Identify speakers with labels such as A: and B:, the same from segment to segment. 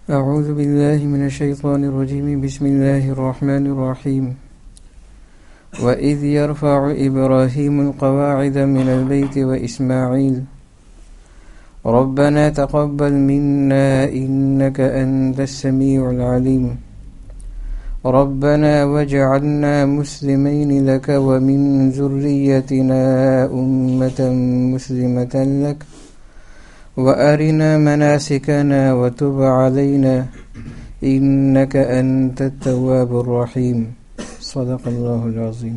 A: أعوذ بالله من الشيطان الرجيم بسم الله الرحمن الرحيم وإذ يرفع إبراهيم القواعد من البيت وإسماعيل ربنا تقبل منا إنك أنت السميع العليم ربنا واجعلنا مسلمين لك ومن ذريتنا أمة مسلمة لك وأرنا مناسكنا وتب علينا إنك أنت التواب الرحيم صدق الله العظيم.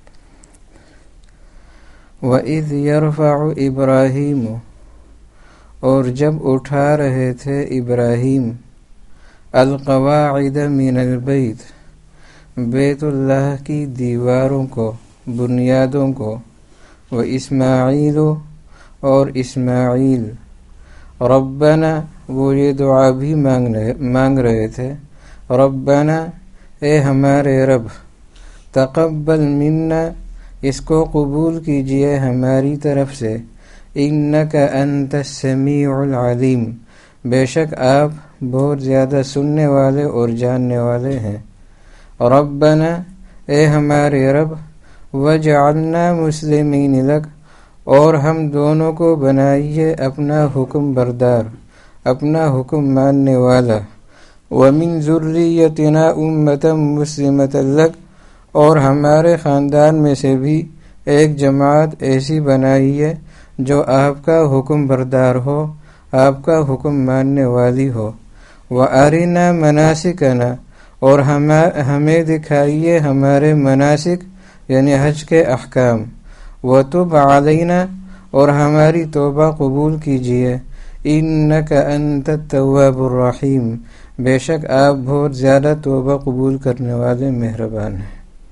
A: وَإِذْ يَرْفَعُ إِبْرَاهِيمُ، اور جب اٹھا رہے تھے ابراہیم، القواعد من البیت، بیت اللہ کی دیواروں کو، بنیادوں کو، واسماعیل، اور اسماعیل، ربنا، وہ یہ دعا بھی مانگ رہے تھے، ربنا، اے ہمارے رب، تقبل منا، اس کو قبول کیجئے ہماری طرف سے، انک انت السمیع العلیم، بے شک آپ بہت زیادہ سننے والے اور جاننے والے ہیں، ربنا، اے ہمارے رب، وجعلنا مسلمین لک، اور ہم دونوں کو بنائیے اپنا حکم بردار، اپنا حکم ماننے والا، وَمِن ذُرِّيَّتِنَا أُمَّةً مُسْلِمَةً لَكَ، اور ہمارے خاندان میں سے بھی ایک جماعت ایسی بنائیے جو آپ کا حکم بردار ہو، آپ کا حکم ماننے والی ہو، وَأَرِنَا مَنَاسِكَنَا، اور ہمیں دکھائیے ہمارے مناسک یعنی حج کے احکام، وَتُبْ عَلَيْنَا، اور ہماری توبہ قبول کیجئے، إِنَّكَ أَنْتَ التَّوَّابُ الرَّحِيمُ، بے شک آپ بہت زیادہ توبہ قبول کرنے والے مہربان ہیں۔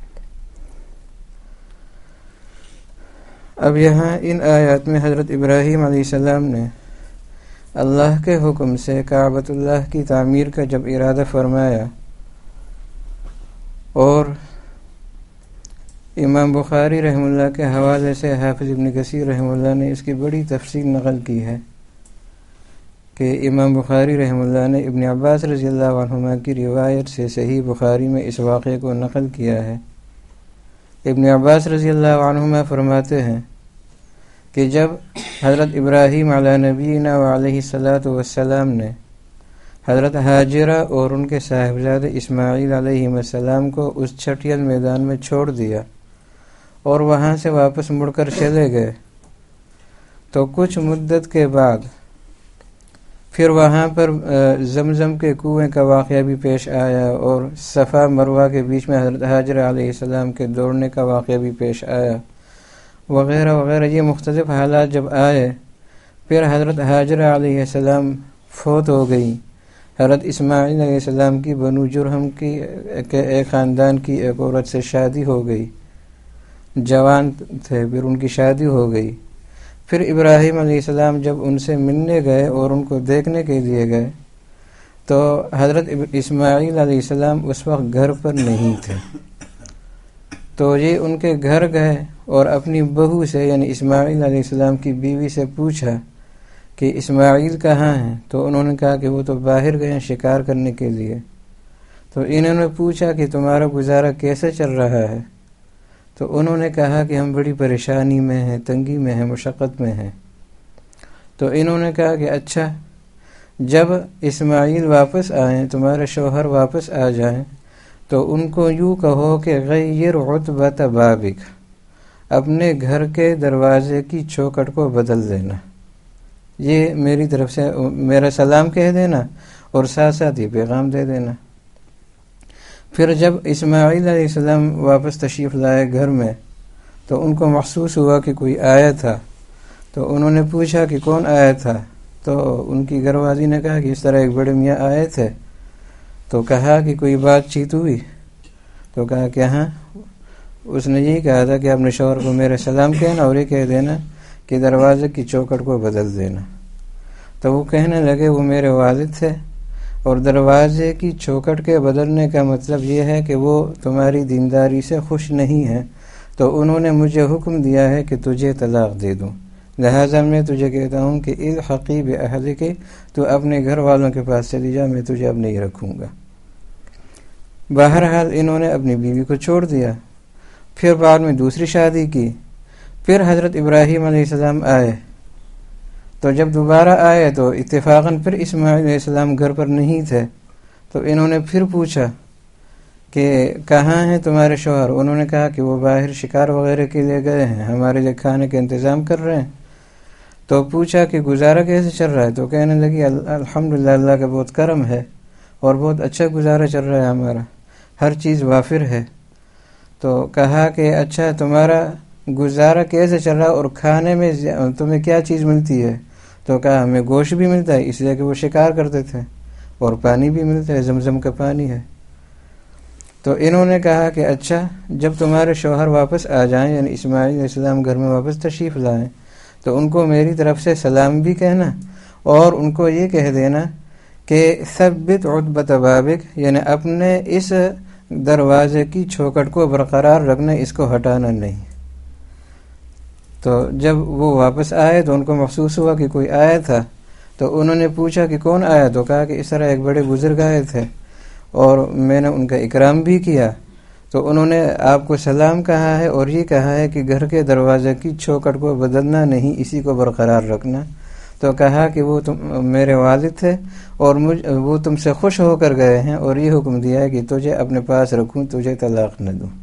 A: اب یہاں ان آیات میں حضرت ابراہیم علیہ السلام نے اللہ کے حکم سے کعبۃ اللہ کی تعمیر کا جب ارادہ فرمایا، اور امام بخاری رحمہ اللہ کے حوالے سے حافظ ابن کثیر رحمہ اللہ نے اس کی بڑی تفصیل نقل کی ہے کہ امام بخاری رحمہ اللہ نے ابن عباس رضی اللہ عنہما کی روایت سے صحیح بخاری میں اس واقعے کو نقل کیا ہے۔ ابن عباس رضی اللہ عنہما فرماتے ہیں کہ جب حضرت ابراہیم علیہ نبینا وعلیہ الصلاۃ والسلام نے حضرت ہاجرہ اور ان کے صاحبزادے اسماعیل علیہ السلام کو اس چھٹیل میدان میں چھوڑ دیا اور وہاں سے واپس مڑ کر چلے گئے، تو کچھ مدت کے بعد پھر وہاں پر زمزم کے کنویں کا واقعہ بھی پیش آیا، اور صفا مروہ کے بیچ میں حضرت ہاجرہ علیہ السلام کے دوڑنے کا واقعہ بھی پیش آیا، وغیرہ وغیرہ۔ یہ مختلف حالات جب آئے، پھر حضرت ہاجرہ علیہ السلام فوت ہو گئی، حضرت اسماعیل علیہ السلام کی بنو جرہم کی ایک خاندان کی ایک عورت سے شادی ہو گئی، جوان تھے، پھر ان کی شادی ہو گئی۔ پھر ابراہیم علیہ السلام جب ان سے ملنے گئے اور ان کو دیکھنے کے لیے گئے، تو حضرت اسماعیل علیہ السلام اس وقت گھر پر نہیں تھے، تو یہ ان کے گھر گئے اور اپنی بہو سے یعنی اسماعیل علیہ السلام کی بیوی سے پوچھا کہ اسماعیل کہاں ہیں؟ تو انہوں نے کہا کہ وہ تو باہر گئے ہیں شکار کرنے کے لیے۔ تو انہوں نے پوچھا کہ تمہارا گزارا کیسے چل رہا ہے؟ تو انہوں نے کہا کہ ہم بڑی پریشانی میں ہیں، تنگی میں ہیں، مشقت میں ہیں۔ تو انہوں نے کہا کہ اچھا، جب اسماعیل واپس آئیں، تمہارے شوہر واپس آ جائیں، تو ان کو یوں کہو کہ غیر عتبۃ بابک، اپنے گھر کے دروازے کی چوکھٹ کو بدل دینا، یہ میری طرف سے میرا سلام کہہ دینا اور ساتھ ساتھ یہ پیغام دے دینا۔ پھر جب اسماعیل علیہ السلام واپس تشریف لائے گھر میں، تو ان کو محسوس ہوا کہ کوئی آیا تھا، تو انہوں نے پوچھا کہ کون آیا تھا؟ تو ان کی گھر والی نے کہا کہ اس طرح ایک بڑے میاں آئے تھے۔ تو کہا کہ کوئی بات چیت ہوئی؟ تو کہا کہ ہاں، اس نے یہی کہا تھا کہ اپنے شوہر کو میرے سلام کہنا اور یہ کہہ دینا کہ دروازے کی چوکھٹ کو بدل دینا۔ تو وہ کہنے لگے وہ میرے والد تھے، اور دروازے کی چوکھٹ کے بدلنے کا مطلب یہ ہے کہ وہ تمہاری دینداری سے خوش نہیں ہیں، تو انہوں نے مجھے حکم دیا ہے کہ تجھے طلاق دے دوں، لہٰذا میں تجھے کہتا ہوں کہ الحقی باہلک، تو اپنے گھر والوں کے پاس چلی جا، میں تجھے اب نہیں رکھوں گا۔ بہرحال انہوں نے اپنی بیوی کو چھوڑ دیا، پھر بعد میں دوسری شادی کی۔ پھر حضرت ابراہیم علیہ السلام آئے، تو جب دوبارہ آئے تو اتفاقاً پھر اسماعیل علیہ السلام گھر پر نہیں تھے، تو انہوں نے پھر پوچھا کہ کہاں ہیں تمہارے شوہر؟ انہوں نے کہا کہ وہ باہر شکار وغیرہ کے لیے گئے ہیں، ہمارے لیے کھانے کا انتظام کر رہے ہیں۔ تو پوچھا کہ گزارا کیسے چل رہا ہے؟ تو کہنے لگی الحمدللہ، اللہ کا بہت کرم ہے اور بہت اچھا گزارا چل رہا ہے ہمارا، ہر چیز وافر ہے۔ تو کہا کہ اچھا تمہارا گزارا کیسے چل رہا اور کھانے میں تمہیں کیا چیز ملتی ہے؟ تو کہا ہمیں گوشت بھی ملتا ہے، اس لیے کہ وہ شکار کرتے تھے، اور پانی بھی ملتا ہے، زمزم کا پانی ہے۔ تو انہوں نے کہا کہ اچھا جب تمہارے شوہر واپس آ جائیں، یعنی اسماعیل علیہ السلام گھر میں واپس تشریف لائیں، تو ان کو میری طرف سے سلام بھی کہنا، اور ان کو یہ کہہ دینا کہ ثبت عتبۃ بابک، یعنی اپنے اس دروازے کی چوکھٹ کو برقرار رکھنا، اس کو ہٹانا نہیں۔ تو جب وہ واپس آئے تو ان کو محسوس ہوا کہ کوئی آیا تھا، تو انہوں نے پوچھا کہ کون آیا؟ تو کہا کہ اس طرح ایک بڑے بزرگ آئے تھے اور میں نے ان کا اکرام بھی کیا۔ تو انہوں نے آپ کو سلام کہا ہے اور یہ کہا ہے کہ گھر کے دروازے کی چوکھٹ کو بدلنا نہیں، اسی کو برقرار رکھنا۔ تو کہا کہ وہ میرے والد تھے اور وہ تم سے خوش ہو کر گئے ہیں اور یہ حکم دیا ہے کہ تجھے اپنے پاس رکھوں، تجھے طلاق نہ دوں۔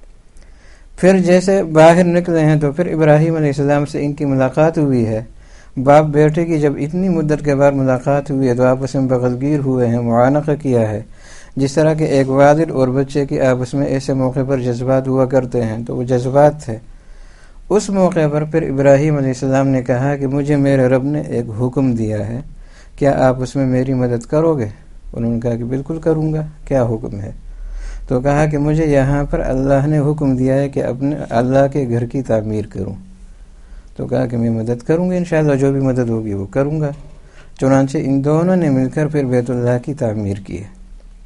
A: پھر جیسے باہر نکلے ہیں تو پھر ابراہیم علیہ السلام سے ان کی ملاقات ہوئی ہے۔ باپ بیٹے کی جب اتنی مدت کے بعد ملاقات ہوئی ہے تو آپس میں بغلگیر ہوئے ہیں، معانقہ کیا ہے، جس طرح کہ ایک والد اور بچے کی آپس میں ایسے موقع پر جذبات ہوا کرتے ہیں، تو وہ جذبات تھے۔ اس موقع پر پھر ابراہیم علیہ السلام نے کہا کہ مجھے میرے رب نے ایک حکم دیا ہے، کیا آپ اس میں میری مدد کرو گے؟ انہوں نے کہا کہ بالکل کروں گا، کیا حکم ہے؟ تو کہا کہ مجھے یہاں پر اللہ نے حکم دیا ہے کہ اپنے اللہ کے گھر کی تعمیر کروں۔ تو کہا کہ میں مدد کروں گا، انشاءاللہ جو بھی مدد ہوگی وہ کروں گا۔ چنانچہ ان دونوں نے مل کر پھر بیت اللہ کی تعمیر کی ہے۔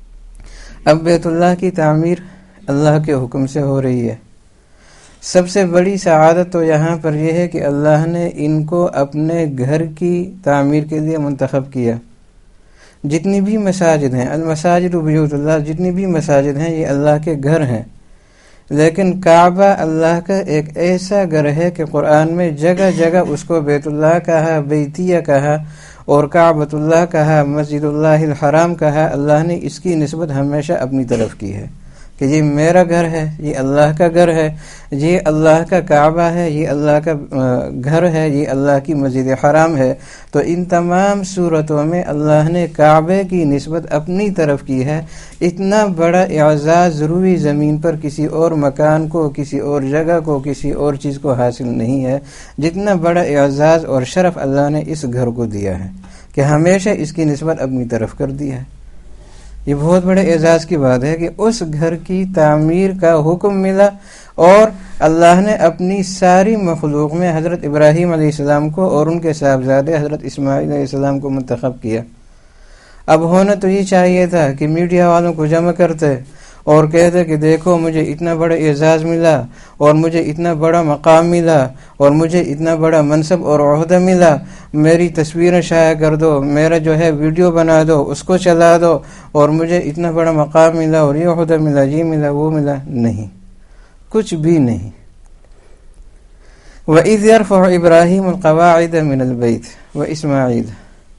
A: اب بیت اللہ کی تعمیر اللہ کے حکم سے ہو رہی ہے۔ سب سے بڑی سعادت تو یہاں پر یہ ہے کہ اللہ نے ان کو اپنے گھر کی تعمیر کے لیے منتخب کیا۔ جتنی بھی مساجد ہیں، المساجد بیوت اللہ، جتنی بھی مساجد ہیں یہ اللہ کے گھر ہیں، لیکن کعبہ اللہ کا ایک ایسا گھر ہے کہ قرآن میں جگہ جگہ اس کو بیت اللہ کہا، بیتیہ کہا، اور کعبۃ اللہ کہا، مسجد اللہ الحرام کہا۔ اللہ نے اس کی نسبت ہمیشہ اپنی طرف کی ہے کہ یہ میرا گھر ہے، یہ اللہ کا گھر ہے، یہ اللہ کا کعبہ ہے، یہ اللہ کا گھر ہے، یہ اللہ کی مسجد حرام ہے۔ تو ان تمام صورتوں میں اللہ نے کعبے کی نسبت اپنی طرف کی ہے۔ اتنا بڑا اعزاز ضروری زمین پر کسی اور مکان کو، کسی اور جگہ کو، کسی اور چیز کو حاصل نہیں ہے جتنا بڑا اعزاز اور شرف اللہ نے اس گھر کو دیا ہے کہ ہمیشہ اس کی نسبت اپنی طرف کر دی ہے۔ یہ بہت بڑے اعزاز کی بات ہے کہ اس گھر کی تعمیر کا حکم ملا اور اللہ نے اپنی ساری مخلوق میں حضرت ابراہیم علیہ السلام کو اور ان کے صاحبزادے حضرت اسماعیل علیہ السلام کو منتخب کیا۔ اب ہونا تو یہ چاہیے تھا کہ میڈیا والوں کو جمع کرتے اور کہتے کہ دیکھو مجھے اتنا بڑا اعزاز ملا اور مجھے اتنا بڑا مقام ملا اور مجھے اتنا بڑا منصب اور عہدہ ملا، میری تصویریں شائع کر دو، میرا جو ہے ویڈیو بنا دو، اس کو چلا دو، اور مجھے اتنا بڑا مقام ملا اور یہ عہدہ ملا، یہ ملا، وہ ملا۔ نہیں، کچھ بھی نہیں۔ وَإِذْ يَرْفَعُ إِبْرَاهِيمُ الْقَوَاعِدَ مِنَ الْبَيْتِ وَإِسْمَاعِيلُ،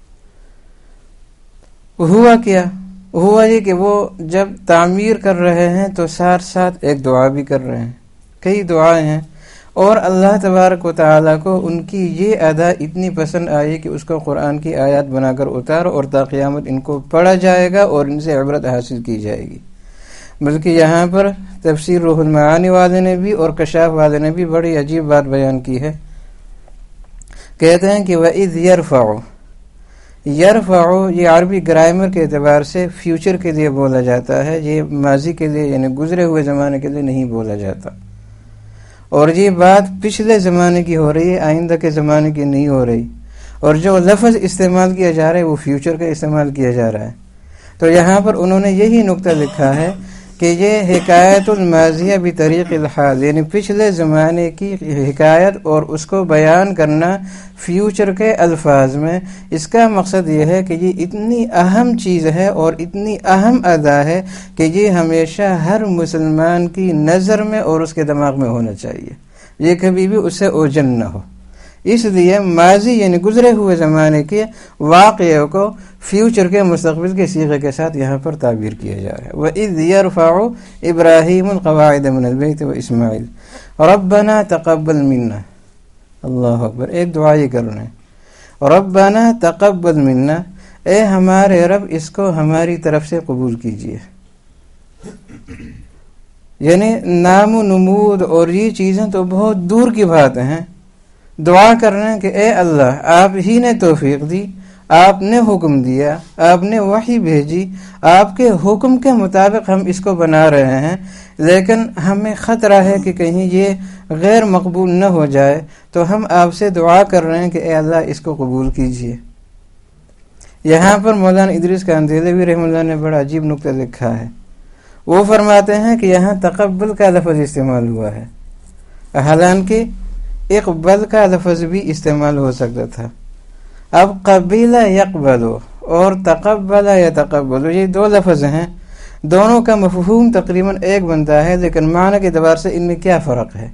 A: ہوا کیا؟ ہوا یہ کہ وہ جب تعمیر کر رہے ہیں تو ساتھ ساتھ ایک دعا بھی کر رہے ہیں، کئی دعائیں ہیں، اور اللہ تبارک و تعالیٰ کو ان کی یہ ادا اتنی پسند آئی کہ اس کو قرآن کی آیات بنا کر اتارو اور تا قیامت ان کو پڑھا جائے گا اور ان سے عبرت حاصل کی جائے گی۔ بلکہ یہاں پر تفسیر روح المعانی والے نے بھی اور کشاف والے نے بھی بڑی عجیب بات بیان کی ہے۔ کہتے ہیں کہ وَإِذْ يَرْفَعُ، یرفعو یہ عربی گرامر کے اعتبار سے فیوچر کے لیے بولا جاتا ہے، یہ ماضی کے لیے یعنی گزرے ہوئے زمانے کے لیے نہیں بولا جاتا، اور یہ بات پچھلے زمانے کی ہو رہی ہے، آئندہ کے زمانے کی نہیں ہو رہی، اور جو لفظ استعمال کیا جا رہا ہے وہ فیوچر کا استعمال کیا جا رہا ہے۔ تو یہاں پر انہوں نے یہی نقطہ لکھا ہے کہ یہ حکایت الماضیہ بطریق الحال، یعنی پچھلے زمانے کی حکایت اور اس کو بیان کرنا فیوچر کے الفاظ میں، اس کا مقصد یہ ہے کہ یہ اتنی اہم چیز ہے اور اتنی اہم ادا ہے کہ یہ ہمیشہ ہر مسلمان کی نظر میں اور اس کے دماغ میں ہونا چاہیے، یہ کبھی بھی اس سے اوجن نہ ہو۔ اس لیے ماضی یعنی گزرے ہوئے زمانے کے واقعے کو فیوچر کے مستقبل کے صیغے کے ساتھ یہاں پر تعبیر کیا جا رہا ہے۔ وَإِذْ يَرْفَعُ إِبْرَاهِيمُ الْقَوَاعِدَ مِنَ الْبَيْتِ وَإِسْمَاعِيلُ رَبَّنَا تَقَبَّلْ مِنَّا، اللہ اکبر، ایک دعا یہ کرنا ہے، رَبَّنَا تَقَبَّلْ مِنَّا، اے ہمارے رب اس کو ہماری طرف سے قبول کیجئے۔ یعنی نام و نمود اور یہ چیزیں تو بہت دور کی باتیں ہیں، دعا کرنا کہ اے اللہ آپ ہی نے توفیق دی، آپ نے حکم دیا، آپ نے وحی بھیجی، آپ کے حکم کے مطابق ہم اس کو بنا رہے ہیں، لیکن ہمیں خطرہ ہے کہ کہیں یہ غیر مقبول نہ ہو جائے، تو ہم آپ سے دعا کر رہے ہیں کہ اے اللہ اس کو قبول کیجئے۔ یہاں پر مولانا ادریس کاندھلوی رحمہ اللہ نے بڑا عجیب نکتہ لکھا ہے، وہ فرماتے ہیں کہ یہاں تقبل کا لفظ استعمال ہوا ہے، حالانکہ اقبل کا لفظ بھی استعمال ہو سکتا تھا۔ اب قبیل یقبل اور تقبل یتقبل، یہ دو لفظ ہیں، دونوں کا مفہوم تقریباً ایک بنتا ہے، لیکن معنی کے اعتبار سے ان میں کیا فرق ہے؟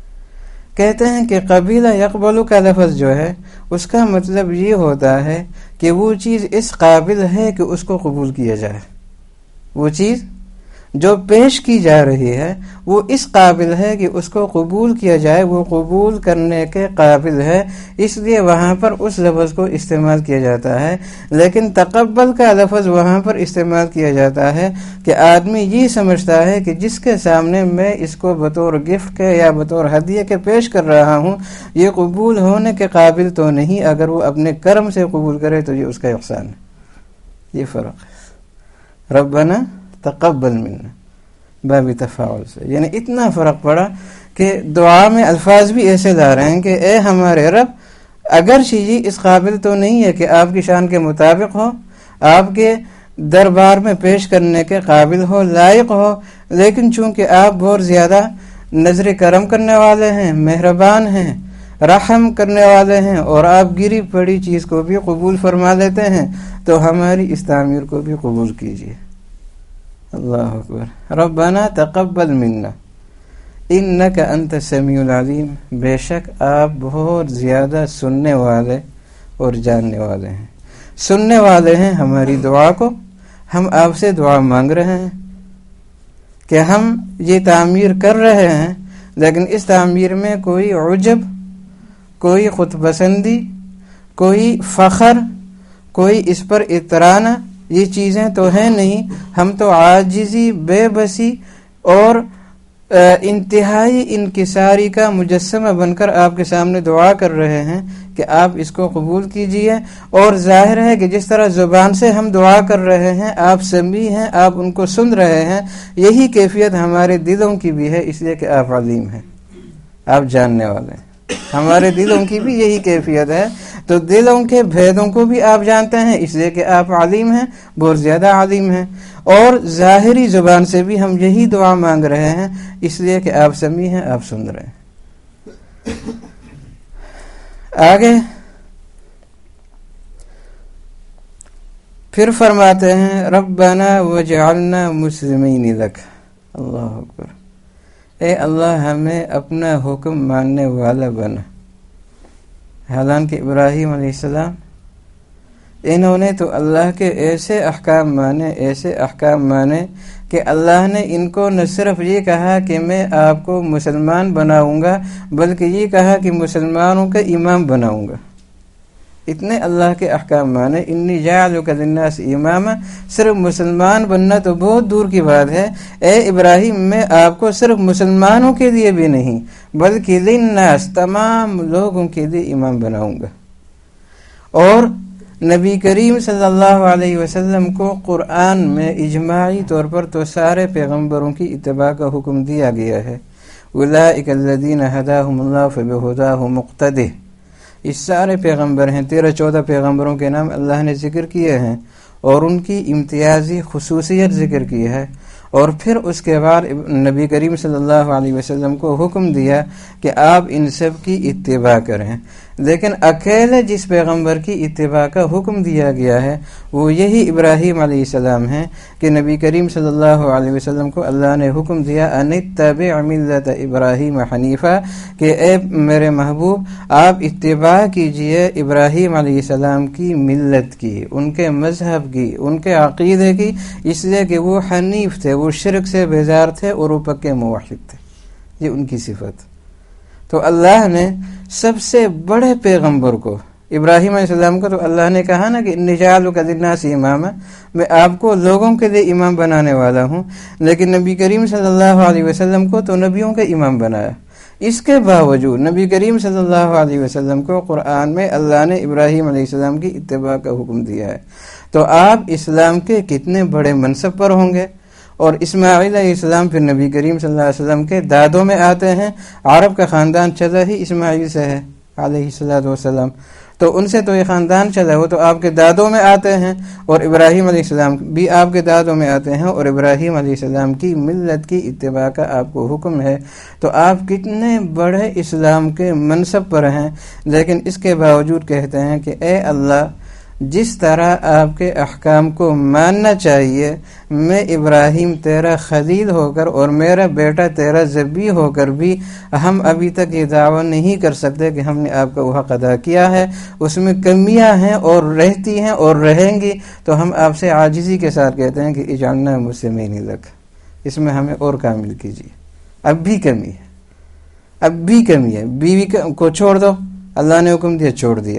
A: کہتے ہیں کہ قبیل یقبل کا لفظ جو ہے اس کا مطلب یہ ہوتا ہے کہ وہ چیز اس قابل ہے کہ اس کو قبول کیا جائے، وہ چیز جو پیش کی جا رہی ہے وہ اس قابل ہے کہ اس کو قبول کیا جائے، وہ قبول کرنے کے قابل ہے، اس لیے وہاں پر اس لفظ کو استعمال کیا جاتا ہے۔ لیکن تقبل کا لفظ وہاں پر استعمال کیا جاتا ہے کہ آدمی یہ سمجھتا ہے کہ جس کے سامنے میں اس کو بطور گفٹ کے یا بطور ہدیے کے پیش کر رہا ہوں یہ قبول ہونے کے قابل تو نہیں، اگر وہ اپنے کرم سے قبول کرے تو یہ اس کا احسان ہے۔ یہ فرق ہے، ربنا تقبل منا باب تفاعل سے، یعنی اتنا فرق پڑا کہ دعا میں الفاظ بھی ایسے لا رہے ہیں کہ اے ہمارے رب اگرچہ یہ اس قابل تو نہیں ہے کہ آپ کی شان کے مطابق ہو، آپ کے دربار میں پیش کرنے کے قابل ہو، لائق ہو، لیکن چونکہ آپ بہت زیادہ نظر کرم کرنے والے ہیں، مہربان ہیں، رحم کرنے والے ہیں، اور آپ گری پڑی چیز کو بھی قبول فرما لیتے ہیں، تو ہماری اس تعمیر کو بھی قبول کیجیے۔ اللہ اکبر۔ ربنا تقبل منا انک انت السمیع العلیم، بے شک آپ بہت زیادہ سننے والے اور جاننے والے ہیں، سننے والے ہیں ہماری دعا کو۔ ہم آپ سے دعا مانگ رہے ہیں کہ ہم یہ تعمیر کر رہے ہیں، لیکن اس تعمیر میں کوئی عجب، کوئی خود پسندی، کوئی فخر، کوئی اس پر اطرانہ، یہ چیزیں تو ہیں نہیں۔ ہم تو عاجزی، بے بسی اور انتہائی انکساری کا مجسمہ بن کر آپ کے سامنے دعا کر رہے ہیں کہ آپ اس کو قبول کیجئے۔ اور ظاہر ہے کہ جس طرح زبان سے ہم دعا کر رہے ہیں، آپ سمیع ہیں، آپ ان کو سن رہے ہیں، یہی کیفیت ہمارے دلوں کی بھی ہے، اس لیے کہ آپ علیم ہیں، آپ جاننے والے ہیں۔ ہمارے دلوں کی بھی یہی کیفیت ہے، تو دلوں کے بھیدوں کو بھی آپ جانتے ہیں، اس لیے کہ آپ علیم ہیں، بہت زیادہ علیم ہیں۔ اور ظاہری زبان سے بھی ہم یہی دعا مانگ رہے ہیں، اس لیے کہ آپ سمیع ہیں، آپ سن رہے ہیں۔ آگے پھر فرماتے ہیں ربنا وجعلنا مسلمین لک، اللہ اکبر، اے اللہ ہمیں اپنا حکم ماننے والا بنا۔ حالانکہ ابراہیم علیہ السلام انہوں نے تو اللہ کے ایسے احکام مانے کہ اللہ نے ان کو نہ صرف یہ کہا کہ میں آپ کو مسلمان بناؤں گا، بلکہ یہ کہا کہ مسلمانوں کا امام بناؤں گا۔ اتنے اللہ کے احکام مانے، انی جاعلک للناس اماما، صرف مسلمان بننا تو بہت دور کی بات ہے، اے ابراہیم میں آپ کو صرف مسلمانوں کے لیے بھی نہیں بلکہ للناس، تمام لوگوں کے لیے امام بناؤں گا۔ اور نبی کریم صلی اللہ علیہ وسلم کو قرآن میں اجماعی طور پر تو سارے پیغمبروں کی اتباع کا حکم دیا گیا ہے، اولئک الذین ھداھم اللہ فبھداہ مقتدہ۔ اس سارے پیغمبر ہیں، 13-14 پیغمبروں کے نام اللہ نے ذکر کیے ہیں اور ان کی امتیازی خصوصیت ذکر کی ہے، اور پھر اس کے بعد نبی کریم صلی اللہ علیہ وسلم کو حکم دیا کہ آپ ان سب کی اتباع کریں. لیکن اکیلے جس پیغمبر کی اتباع کا حکم دیا گیا ہے وہ یہی ابراہیم علیہ السلام ہیں کہ نبی کریم صلی اللہ علیہ وسلم کو اللہ نے حکم دیا ان اتبع ملت ابراہیم حنیفہ، کہ اے میرے محبوب آپ اتباع کیجئے ابراہیم علیہ السلام کی ملت کی، ان کے مذہب کی، ان کے عقیدے کی، اس لیے کہ وہ حنیف تھے، وہ شرک سے بیزار تھے اور وہ پکے موحد تھے. یہ ان کی صفت. تو اللہ نے سب سے بڑے پیغمبر کو، ابراہیم علیہ السلام کو، تو اللہ نے کہا نا کہ انی جاعلک للناس اماما، میں آپ کو لوگوں کے لیے امام بنانے والا ہوں. لیکن نبی کریم صلی اللہ علیہ وسلم کو تو نبیوں کے امام بنایا. اس کے باوجود نبی کریم صلی اللہ علیہ وسلم کو قرآن میں اللہ نے ابراہیم علیہ السلام کی اتباع کا حکم دیا ہے. تو آپ اسلام کے کتنے بڑے منصب پر ہوں گے. اور اسماعیل علیہ السلام پھر نبی کریم صلی اللہ علیہ وسلم کے دادوں میں آتے ہیں. عرب کا خاندان چلا ہی اسماعیل سے ہے علیہ السلام، تو ان سے تو یہ خاندان چلا، وہ تو آپ کے دادوں میں آتے ہیں. اور ابراہیم علیہ السلام بھی آپ کے دادوں میں آتے ہیں، اور ابراہیم علیہ السلام کی ملت کی اتباع کا آپ کو حکم ہے. تو آپ کتنے بڑے اسلام کے منصب پر ہیں، لیکن اس کے باوجود کہتے ہیں کہ اے اللہ، جس طرح آپ کے احکام کو ماننا چاہیے، میں ابراہیم تیرا خلیل ہو کر اور میرا بیٹا تیرا ذبیح ہو کر بھی ہم ابھی تک یہ دعویٰ نہیں کر سکتے کہ ہم نے آپ کا وہ حق ادا کیا ہے. اس میں کمیاں ہیں اور رہتی ہیں اور رہیں گی. تو ہم آپ سے عاجزی کے ساتھ کہتے ہیں کہ اجعلنا مسلمین لک، اس میں ہمیں اور کامل کیجیے. اب بھی کمی ہے، اب بھی کمی ہے. بیوی کو چھوڑ دو، اللہ نے حکم دیا، چھوڑ دیا.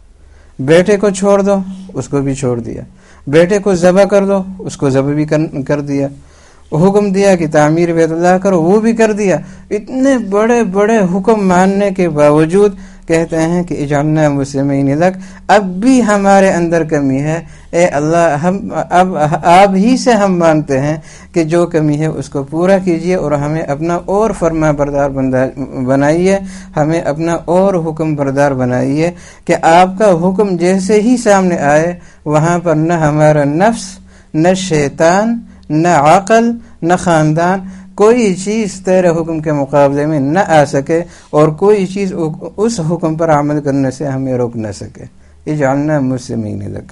A: بیٹے کو چھوڑ دو، اس کو بھی چھوڑ دیا. بیٹے کو ذبح کر دو، اس کو ذبح بھی کر دیا. حکم دیا کہ تعمیر بیت اللہ کرو، وہ بھی کر دیا. اتنے بڑے بڑے حکم ماننے کے باوجود کہتے ہیں کہ اجعلنا مسلمین لک، اب بھی ہمارے اندر کمی ہے. اے اللہ، ہم اب آپ ہی سے ہم مانتے ہیں کہ جو کمی ہے اس کو پورا کیجیے، اور ہمیں اپنا اور فرما بردار بنائیے، ہمیں اپنا اور حکم بردار بنائیے، کہ آپ کا حکم جیسے ہی سامنے آئے وہاں پر نہ ہمارا نفس، نہ شیطان، نہ عقل، نہ خاندان، کوئی چیز تیرے حکم کے مقابلے میں نہ آ سکے، اور کوئی چیز اس حکم پر عمل کرنے سے ہمیں روک نہ سکے. اجعلنا مسلمین لک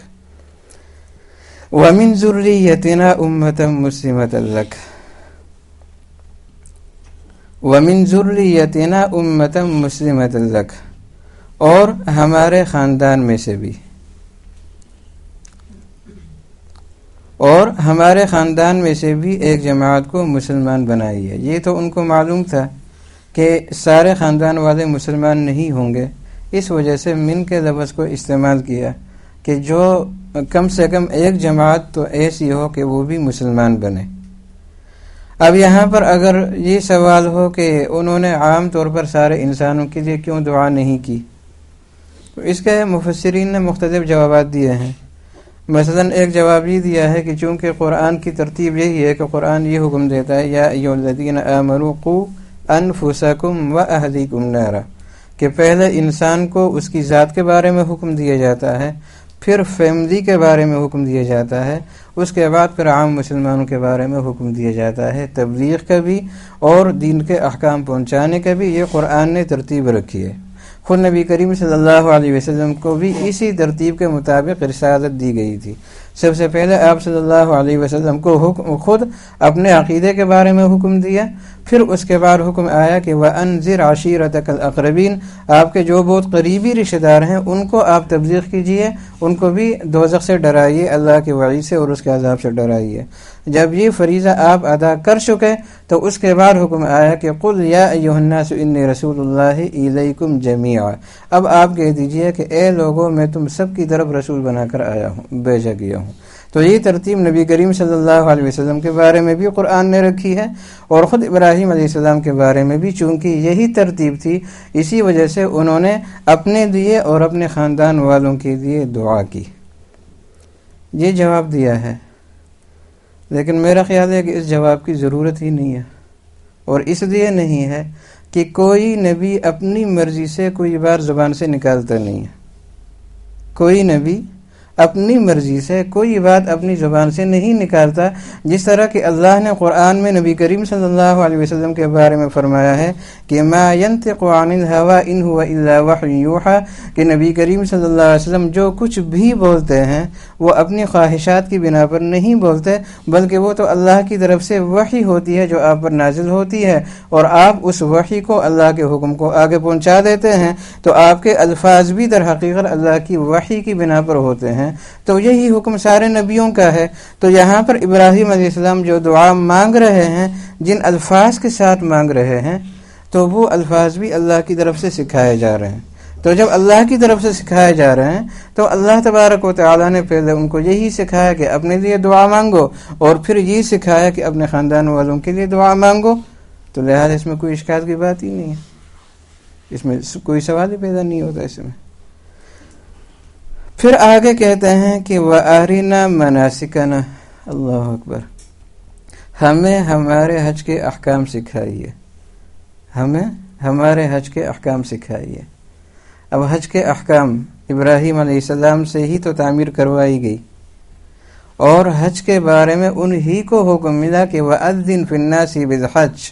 A: ومن ذریتنا امة مسلمة لک، ومن ذریتنا امة مسلمة لک، اور ہمارے خاندان میں سے بھی، اور ہمارے خاندان میں سے بھی ایک جماعت کو مسلمان بنائی ہے. یہ تو ان کو معلوم تھا کہ سارے خاندان والے مسلمان نہیں ہوں گے، اس وجہ سے من کے لفظ کو استعمال کیا کہ جو کم سے کم ایک جماعت تو ایسی ہو کہ وہ بھی مسلمان بنے. اب یہاں پر اگر یہ سوال ہو کہ انہوں نے عام طور پر سارے انسانوں کے لیے کیوں دعا نہیں کی، تو اس کے مفسرین نے مختلف جوابات دیے ہیں. مثلا ایک جواب یہ دیا ہے کہ چونکہ قرآن کی ترتیب یہی ہے کہ قرآن یہ حکم دیتا ہے یا ایھا الذین آمنوا قوا انفسکم واہلیکم نارا، کہ پہلے انسان کو اس کی ذات کے بارے میں حکم دیا جاتا ہے، پھر فیملی کے بارے میں حکم دیا جاتا ہے، اس کے بعد پھر عام مسلمانوں کے بارے میں حکم دیا جاتا ہے. تبلیغ کا بھی اور دین کے احکام پہنچانے کا بھی یہ قرآن نے ترتیب رکھی ہے. خود نبی کریم صلی اللہ علیہ وسلم کو بھی اسی ترتیب کے مطابق رسالت دی گئی تھی. سب سے پہلے آپ صلی اللہ علیہ وسلم کو خود اپنے عقیدے کے بارے میں حکم دیا، پھر اس کے بعد حکم آیا کہ وَأَنذِرْ عَشِيرَتَكَ الْأَقْرَبِينَ، آپ کے جو بہت قریبی رشتہ دار ہیں ان کو آپ تبلیغ کیجئے، ان کو بھی دوزخ سے ڈرائیے، اللہ کے وعید سے اور اس کے عذاب سے ڈرائیے. جب یہ فریضہ آپ ادا کر چکے تو اس کے بعد حکم آیا کہ قُلْ يَا أَيُّهَا النَّاسُ إِنِّي رَسُولُ اللَّهِ إِلَيْكُمْ جَمِيعًا، اب آپ کہہ دیجئے کہ اے لوگوں، میں تم سب کی طرف رسول بنا کر آیا ہوں، بھیجا گیا ہوں. تو یہ ترتیب نبی کریم صلی اللہ علیہ وسلم کے بارے میں بھی قرآن نے رکھی ہے، اور خود ابراہیم علیہ السلام کے بارے میں بھی چونکہ یہی ترتیب تھی، اسی وجہ سے انہوں نے اپنے لیے اور اپنے خاندان والوں کے لیے دعا کی. یہ جواب دیا ہے، لیکن میرا خیال ہے کہ اس جواب کی ضرورت ہی نہیں ہے، اور اس لیے نہیں ہے کہ کوئی نبی اپنی مرضی سے کوئی بات زبان سے نکالتا نہیں ہے. کوئی نبی اپنی مرضی سے کوئی بات اپنی زبان سے نہیں نکالتا، جس طرح کہ اللہ نے قرآن میں نبی کریم صلی اللہ علیہ وسلم کے بارے میں فرمایا ہے کہ ما ينطق عن الهوى ان هو الا وحی یوحى، کہ نبی کریم صلی اللہ علیہ وسلم جو کچھ بھی بولتے ہیں وہ اپنی خواہشات کی بنا پر نہیں بولتے، بلکہ وہ تو اللہ کی طرف سے وحی ہوتی ہے جو آپ پر نازل ہوتی ہے، اور آپ اس وحی کو، اللہ کے حکم کو آگے پہنچا دیتے ہیں، تو آپ کے الفاظ بھی در حقیقت اللہ کی وحی کی بنا پر ہوتے ہیں۔ تو یہی حکم سارے نبیوں کا ہے۔ تو یہاں پر ابراہیم علیہ السلام جو دعا مانگ رہے ہیں، جن الفاظ کے ساتھ مانگ رہے ہیں، تو وہ الفاظ بھی اللہ کی طرف سے سکھائے جا رہے ہیں۔ تو جب اللہ کی طرف سے سکھائے جا رہے ہیں تو اللہ تبارک و تعالیٰ نے پہلے ان کو یہی سکھایا کہ اپنے لیے دعا مانگو، اور پھر یہ سکھایا کہ اپنے خاندان والوں کے لیے دعا مانگو۔ تو لہٰذا اس میں کوئی اشکال کی بات ہی نہیں ہے، اس میں کوئی سوال ہی پیدا نہیں ہوتا اس میں۔ پھر آگے کہتے ہیں کہ وَأَرِنَا مَنَاسِكَنَا، اللہ اکبر، ہمیں ہمارے حج کے احکام سکھائیے، ہمیں ہمارے حج کے احکام سکھائیے۔ اب حج کے احکام ابراہیم علیہ السلام سے ہی تو تعمیر کروائی گئی، اور حج کے بارے میں انہی کو حکم ملا کہ وَأَذِّن فِي النَّاسِ بِالْحَجِّ،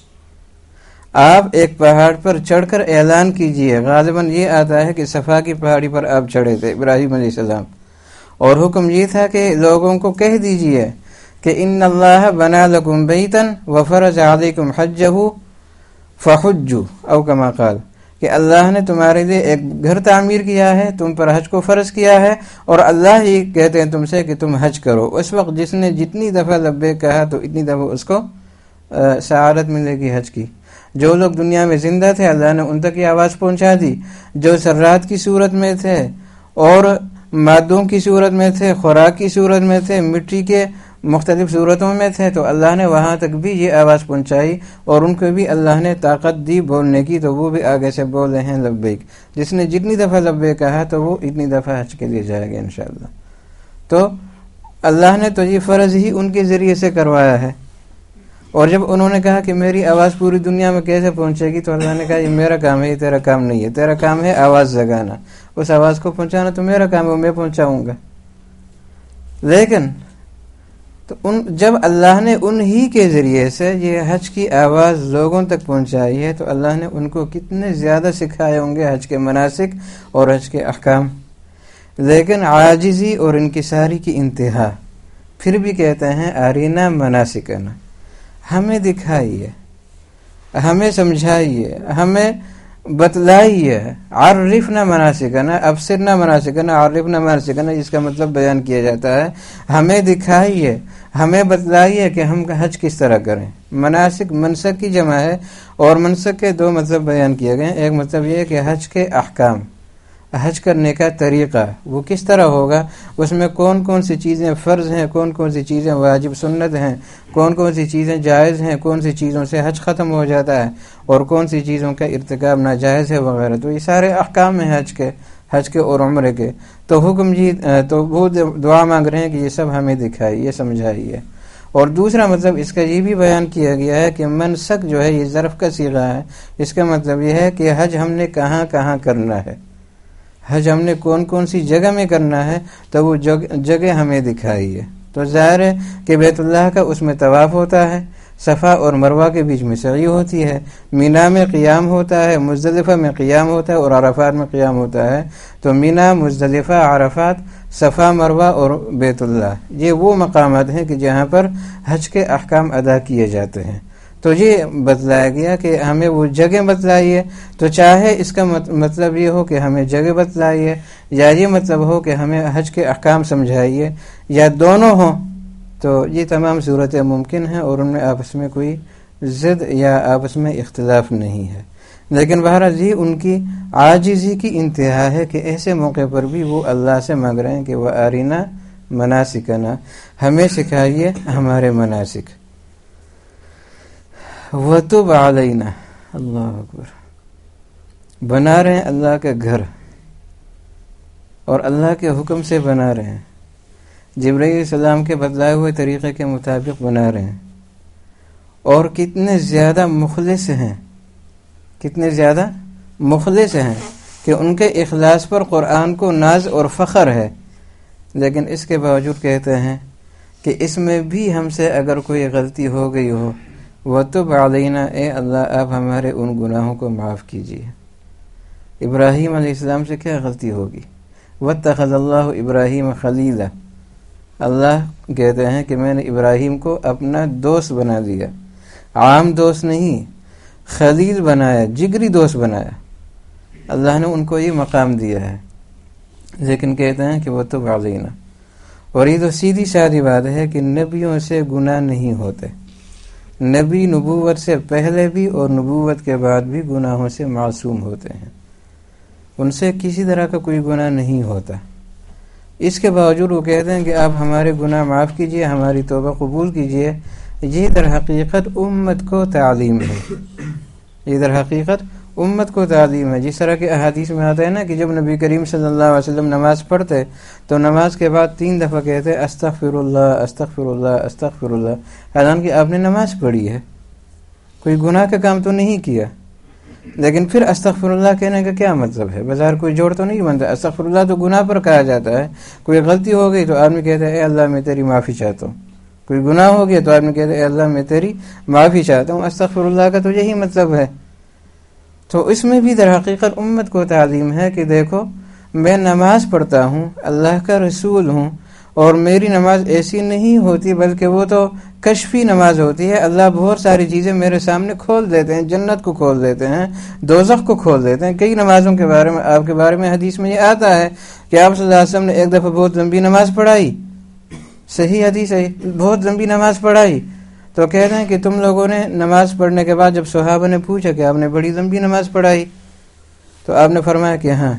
A: آپ ایک پہاڑ پر چڑھ کر اعلان کیجئے۔ غالباً یہ آتا ہے کہ صفا کی پہاڑی پر آپ چڑھے تھے ابراہیم علیہ السلام، اور حکم یہ تھا کہ لوگوں کو کہہ دیجئے کہ ان اللہ بنا لکم بیتا وفرض علیکم حجہ فحجوا، او کما قال، کہ اللہ نے تمہارے لیے ایک گھر تعمیر کیا ہے، تم پر حج کو فرض کیا ہے، اور اللہ ہی کہتے ہیں تم سے کہ تم حج کرو۔ اس وقت جس نے جتنی دفعہ لبیک کہا تو اتنی دفعہ اس کو سعادت ملے گی حج کی۔ جو لوگ دنیا میں زندہ تھے اللہ نے ان تک یہ آواز پہنچا دی، جو ذرات کی صورت میں تھے اور مادوں کی صورت میں تھے، خوراک کی صورت میں تھے، مٹی کے مختلف صورتوں میں تھے، تو اللہ نے وہاں تک بھی یہ آواز پہنچائی، اور ان کو بھی اللہ نے طاقت دی بولنے کی، تو وہ بھی آگے سے بول رہے ہیں لبیک۔ جس نے جتنی دفعہ لبیک کہا تو وہ اتنی دفعہ حج کے لیے جائے گا انشاءاللہ۔ تو اللہ نے تو یہ فرض ہی ان کے ذریعے سے کروایا ہے، اور جب انہوں نے کہا کہ میری آواز پوری دنیا میں کیسے پہنچے گی، تو اللہ نے کہا یہ میرا کام ہے، یہ تیرا کام نہیں ہے، تیرا کام ہے آواز جگانا، اس آواز کو پہنچانا تو میرا کام ہے، میں پہنچاؤں گا۔ لیکن تو جب اللہ نے انہی کے ذریعے سے یہ حج کی آواز لوگوں تک پہنچائی ہے، تو اللہ نے ان کو کتنے زیادہ سکھائے ہوں گے حج کے مناسک اور حج کے احکام، لیکن عاجزی اور انکساری کی انتہا۔ پھر بھی کہتے ہیں ارینا مناسکنا، ہمیں دکھائیے، ہمیں سمجھائیے، ہمیں بتلائیے۔ عرفنا مناسکنا، ابصرنا مناسکنا، عرفنا مناسکنا، اس کا مطلب بیان کیا جاتا ہے ہمیں دکھائیے، ہمیں بتلائیے کہ ہم حج کس طرح کریں۔ مناسک منسک کی جمع ہے، اور منسک کے دو مطلب بیان کیے گئے ہیں۔ ایک مطلب یہ ہے کہ حج کے احکام، حج کرنے کا طریقہ وہ کس طرح ہوگا، اس میں کون کون سی چیزیں فرض ہیں، کون کون سی چیزیں واجب سنت ہیں، کون کون سی چیزیں جائز ہیں، کون سی چیزوں سے حج ختم ہو جاتا ہے، اور کون سی چیزوں کا ارتکاب ناجائز ہے وغیرہ۔ تو یہ سارے احکام ہیں حج کے اور عمرے کے۔ تو حکم جی، تو وہ دعا مانگ رہے ہیں کہ یہ سب ہمیں دکھائیے، سمجھائیے۔ اور دوسرا مطلب اس کا یہ بھی بیان کیا گیا ہے کہ منسک جو ہے یہ ظرف کا صیغہ ہے، اس کا مطلب یہ ہے کہ حج ہم نے کہاں کہاں کرنا ہے، حج ہم نے کون کون سی جگہ میں کرنا ہے، تو وہ جگہ ہمیں دکھائیے۔ تو ظاہر ہے کہ بیت اللہ کا اس میں طواف ہوتا ہے، صفا اور مروہ کے بیچ میں سعی ہوتی ہے، مینا میں قیام ہوتا ہے، مزدلفہ میں قیام ہوتا ہے، اور عرفات میں قیام ہوتا ہے۔ تو مینا، مزدلفہ، عرفات، صفا، مروہ اور بیت اللہ، یہ وہ مقامات ہیں کہ جہاں پر حج کے احکام ادا کیے جاتے ہیں۔ تو یہ بتلایا گیا کہ ہمیں وہ جگہ بتلائیے۔ تو چاہے اس کا مطلب یہ ہو کہ ہمیں جگہ بتلائیے، یا یہ مطلب ہو کہ ہمیں حج کے احکام سمجھائیے، یا دونوں ہوں، تو یہ تمام صورتیں ممکن ہیں، اور ان میں آپس میں کوئی ضد یا آپس میں اختلاف نہیں ہے۔ لیکن بہرحال یہ ان کی عاجزی کی انتہا ہے کہ ایسے موقع پر بھی وہ اللہ سے مانگ رہے ہیں کہ وہ ارینا مناسکنا، ہمیں سکھائیے ہمارے مناسک۔ وَتُبْ عَلَيْنَا، اللہ اکبر، بنا رہے ہیں اللہ کا گھر، اور اللہ کے حکم سے بنا رہے ہیں، جبرائیل علیہ السلام کے بتلائے ہوئے طریقے کے مطابق بنا رہے ہیں، اور کتنے زیادہ مخلص ہیں، کتنے زیادہ مخلص ہیں کہ ان کے اخلاص پر قرآن کو ناز اور فخر ہے لیکن اس کے باوجود کہتے ہیں کہ اس میں بھی ہم سے اگر کوئی غلطی ہو گئی ہو وَتُبْ عَلَيْنَا، اے اللہ آپ ہمارے ان گناہوں کو معاف کیجیے۔ ابراہیم علیہ السلام سے کیا غلطی ہوگی؟ وَاتَّخَذَ اللَّهُ إِبْرَاهِيمَ خَلِيلًا، اللہ کہتے ہیں کہ میں نے ابراہیم کو اپنا دوست بنا دیا، عام دوست نہیں، خلیل بنایا، جگری دوست بنایا۔ اللہ نے ان کو یہ مقام دیا ہے، لیکن کہتے ہیں کہ وَتُبْ عَلَيْنَا۔ اور یہ تو سیدھی سادی بات ہے کہ نبیوں سے گناہ نہیں ہوتے، نبی نبوت سے پہلے بھی اور نبوت کے بعد بھی گناہوں سے معصوم ہوتے ہیں، ان سے کسی طرح کا کوئی گناہ نہیں ہوتا۔ اس کے باوجود وہ کہتے ہیں کہ آپ ہمارے گناہ معاف کیجئے، ہماری توبہ قبول کیجئے۔ یہ در حقیقت امت کو تعلیم ہے، یہ در حقیقت امت کو تعلیم ہے۔ جس طرح کے احادیث میں آتا ہے نا کہ جب نبی کریم صلی اللہ علیہ وسلم نماز پڑھتے تو نماز کے بعد 3 دفعہ کہتے استغفر اللہ استغفر اللہ استغفر اللہ، حالانکہ آپ نے نماز پڑھی ہے، کوئی گناہ کا کام تو نہیں کیا، لیکن پھر استغفر اللہ کہنے کا کیا مطلب ہے؟ بظاہر کوئی جوڑ تو نہیں بنتا۔ استغفر اللہ تو گناہ پر کہا جاتا ہے، کوئی غلطی ہو گئی تو آدمی کہتا ہے اے اللہ میں تیری معافی چاہتا ہوں، کوئی گناہ ہو گیا تو آدمی کہتا ہے اے اللہ میں تیری معافی چاہتا ہوں۔ استغفر اللہ کا تو یہی مطلب ہے۔ تو اس میں بھی در حقیقت امت کو تعلیم ہے کہ دیکھو میں نماز پڑھتا ہوں، اللہ کا رسول ہوں، اور میری نماز ایسی نہیں ہوتی بلکہ وہ تو کشفی نماز ہوتی ہے۔ اللہ بہت ساری چیزیں میرے سامنے کھول دیتے ہیں، جنت کو کھول دیتے ہیں، دوزخ کو کھول دیتے ہیں۔ کئی نمازوں کے بارے میں آپ کے بارے میں حدیث میں یہ آتا ہے کہ آپ صلی اللہ علیہ وسلم نے ایک دفعہ بہت لمبی نماز پڑھائی، صحیح حدیث ہے، بہت لمبی نماز پڑھائی، تو کہتے ہیں کہ تم لوگوں نے نماز پڑھنے کے بعد جب صحابہ نے پوچھا کہ آپ نے بڑی لمبی نماز پڑھائی، تو آپ نے فرمایا کہ ہاں،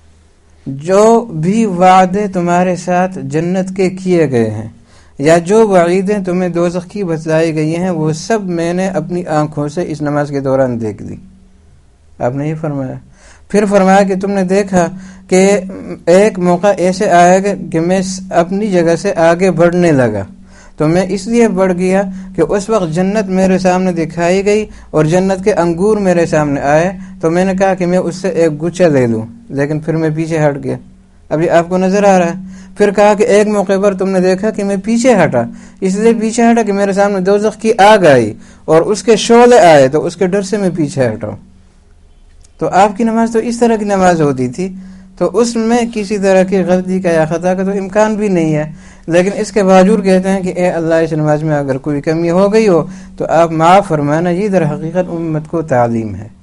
A: جو بھی وعدے تمہارے ساتھ جنت کے کیے گئے ہیں یا جو وعیدیں تمہیں دوزخ کی بتلائی گئی ہیں وہ سب میں نے اپنی آنکھوں سے اس نماز کے دوران دیکھ لی۔ آپ نے یہ فرمایا۔ پھر فرمایا کہ تم نے دیکھا کہ ایک موقع ایسے آئے گا کہ میں اپنی جگہ سے آگے بڑھنے لگا، تو میں اس لیے بڑھ گیا کہ اس وقت جنت میرے سامنے دکھائی گئی اور جنت کے انگور میرے سامنے آئے، تو میں نے کہا کہ میں اس سے ایک گچھا لے لوں، لیکن پھر میں پیچھے ہٹ گیا۔ ابھی آپ کو نظر آ رہا ہے۔ پھر کہا کہ ایک موقع پر تم نے دیکھا کہ میں پیچھے ہٹا، اس لیے پیچھے ہٹا کہ میرے سامنے دوزخ کی آگ آئی اور اس کے شعلے آئے، تو اس کے ڈر سے میں پیچھے ہٹاؤں۔ تو آپ کی نماز تو اس طرح کی نماز ہوتی تھی، تو اس میں کسی طرح کی غلطی کا یا خطا کا تو امکان بھی نہیں ہے، لیکن اس کے باوجود کہتے ہیں کہ اے اللہ اس نماز میں اگر کوئی کمی ہو گئی ہو تو آپ معاف فرمانا۔ یہ در حقیقت امت کو تعلیم ہے،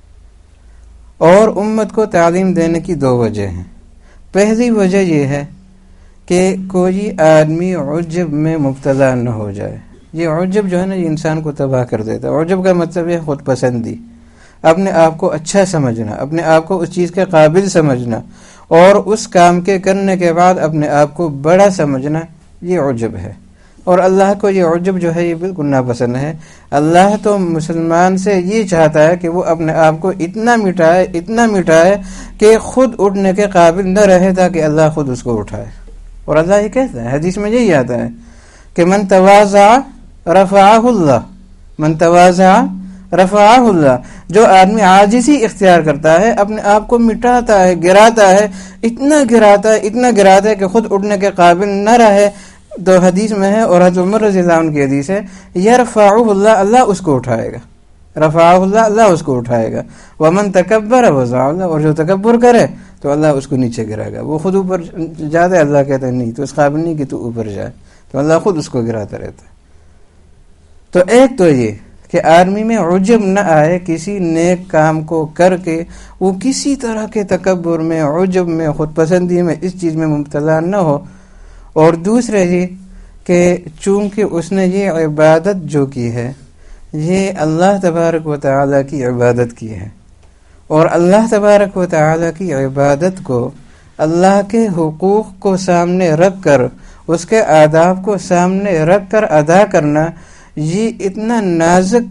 A: اور امت کو تعلیم دینے کی 2 وجہ ہیں۔ پہلی وجہ یہ ہے کہ کوئی آدمی عجب میں مبتلا نہ ہو جائے۔ یہ عجب جو ہے نا، یہ انسان کو تباہ کر دیتا ہے۔ عجب کا مطلب ہے خود پسندی، اپنے آپ کو اچھا سمجھنا، اپنے آپ کو اس چیز کے قابل سمجھنا، اور اس کام کے کرنے کے بعد اپنے آپ کو بڑا سمجھنا، یہ عجب ہے۔ اور اللہ کو یہ عجب جو ہے یہ بالکل ناپسند ہے۔ اللہ تو مسلمان سے یہ چاہتا ہے کہ وہ اپنے آپ کو اتنا مٹائے کہ خود اٹھنے کے قابل نہ رہے تاکہ اللہ خود اس کو اٹھائے۔ اور اللہ یہ کہتا ہے، حدیث میں یہی آتا ہے کہ من تواضع رفعہ اللہ، من تواضع رفعہ اللہ، جو آدمی عاجزی اختیار کرتا ہے، اپنے آپ کو مٹاتا ہے، گراتا ہے، اتنا گراتا ہے کہ خود اٹھنے کے قابل نہ رہے، تو حدیث میں ہے، اور حضرت عمر رضی اللہ عنہ کی حدیث ہے، یرفعہ اللہ، اللہ اس کو اٹھائے گا، رفعہ اللہ، اللہ اس کو اٹھائے گا، ومن تکبر وضع اللہ، اور جو تکبر کرے تو اللہ اس کو نیچے گرائے گا۔ وہ خود اوپر جاتا ہے، اللہ کہتا ہے نہیں، تو اس قابل نہیں کہ تو اوپر جائے، تو اللہ خود اس کو گراتا رہتا ہے۔ تو ایک تو یہ کہ آدمی میں عجب نہ آئے، کسی نیک کام کو کر کے وہ کسی طرح کے تکبر میں، عجب میں، خود پسندی میں، اس چیز میں مبتلا نہ ہو۔ اور دوسرے یہ کہ چونکہ اس نے یہ عبادت جو کی ہے یہ اللہ تبارک و تعالیٰ کی عبادت کی ہے، اور اللہ تبارک و تعالیٰ کی عبادت کو اللہ کے حقوق کو سامنے رکھ کر، اس کے آداب کو سامنے رکھ کر ادا کرنا، یہ اتنا نازک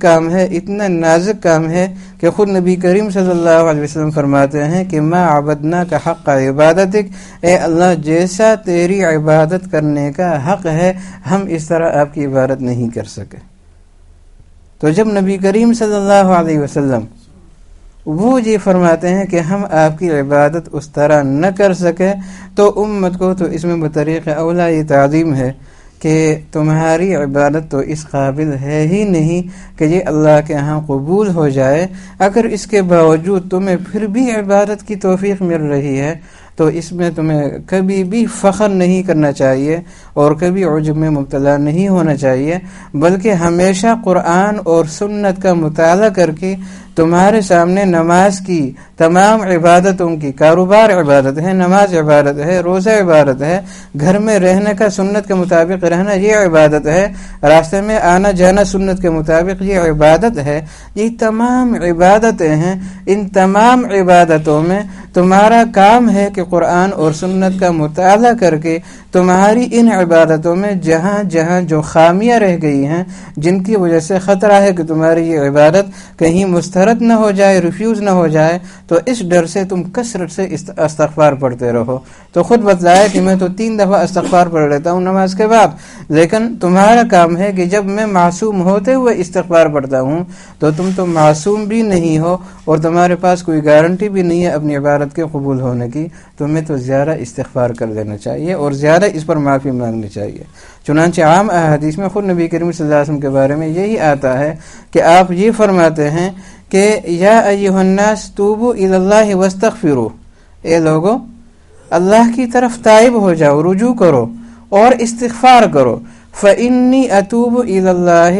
A: کام ہے کہ خود نبی کریم صلی اللہ علیہ وسلم فرماتے ہیں کہ ما عبدنا کا حق عبادتک، اے اللہ جیسا تیری عبادت کرنے کا حق ہے ہم اس طرح آپ کی عبادت نہیں کر سکے۔ تو جب نبی کریم صلی اللہ علیہ وسلم وہ یہ فرماتے ہیں کہ ہم آپ کی عبادت اس طرح نہ کر سکے تو امت کو تو اس میں بطریق اولا یہ تعظیم ہے کہ تمہاری عبادت تو اس قابل ہے ہی نہیں کہ یہ اللہ کے ہاں قبول ہو جائے۔ اگر اس کے باوجود تمہیں پھر بھی عبادت کی توفیق مل رہی ہے تو اس میں تمہیں کبھی بھی فخر نہیں کرنا چاہیے اور کبھی عجب میں مبتلا نہیں ہونا چاہیے، بلکہ ہمیشہ قرآن اور سنت کا مطالعہ کر کے تمہارے سامنے نماز کی تمام عبادتوں کی، کاروبار عبادت ہے، نماز عبادت ہے، روزہ عبادت ہے، گھر میں رہنے کا سنت کے مطابق رہنا یہ عبادت ہے، راستے میں آنا جانا سنت کے مطابق یہ عبادت ہے، یہ تمام عبادتیں ہیں۔ ان تمام عبادتوں میں تمہارا کام ہے کہ قرآن اور سنت کا مطالعہ کر کے تمہاری ان عبادتوں میں جہاں جہاں جو خامیاں رہ گئی ہیں، جن کی وجہ سے خطرہ ہے کہ تمہاری یہ عبادت کہیں مسترد نہ ہو جائے، ریفیوز نہ ہو جائے، تو اس ڈر سے تم کثرت سے استغفار پڑھتے رہو۔ تو خود بتلایا کہ میں تو 3 دفعہ استغفار پڑھ لیتا ہوں نماز کے بعد، لیکن تمہارا کام ہے کہ جب میں معصوم ہوتے ہوئے استغفار پڑھتا ہوں تو تم تو معصوم بھی نہیں ہو اور تمہارے پاس کوئی گارنٹی بھی نہیں ہے اپنی عبادت کے قبول ہونے کی، تمہیں تو زیادہ استغفار کر دینا چاہیے اور زیادہ اس پر معافی مانگنی چاہیے۔ چنانچہ عام احادیث میں خود نبی کریم صلی اللہ علیہ وسلم کے بارے میں یہی آتا ہے کہ آپ یہ فرماتے ہیں کہ یا ایھا الناس توبوا الی اللہ واستغفروا، اے لوگو اللہ کی طرف تائب ہو جاؤ، رجوع کرو اور استغفار کرو، فانی اتوب الی اللہ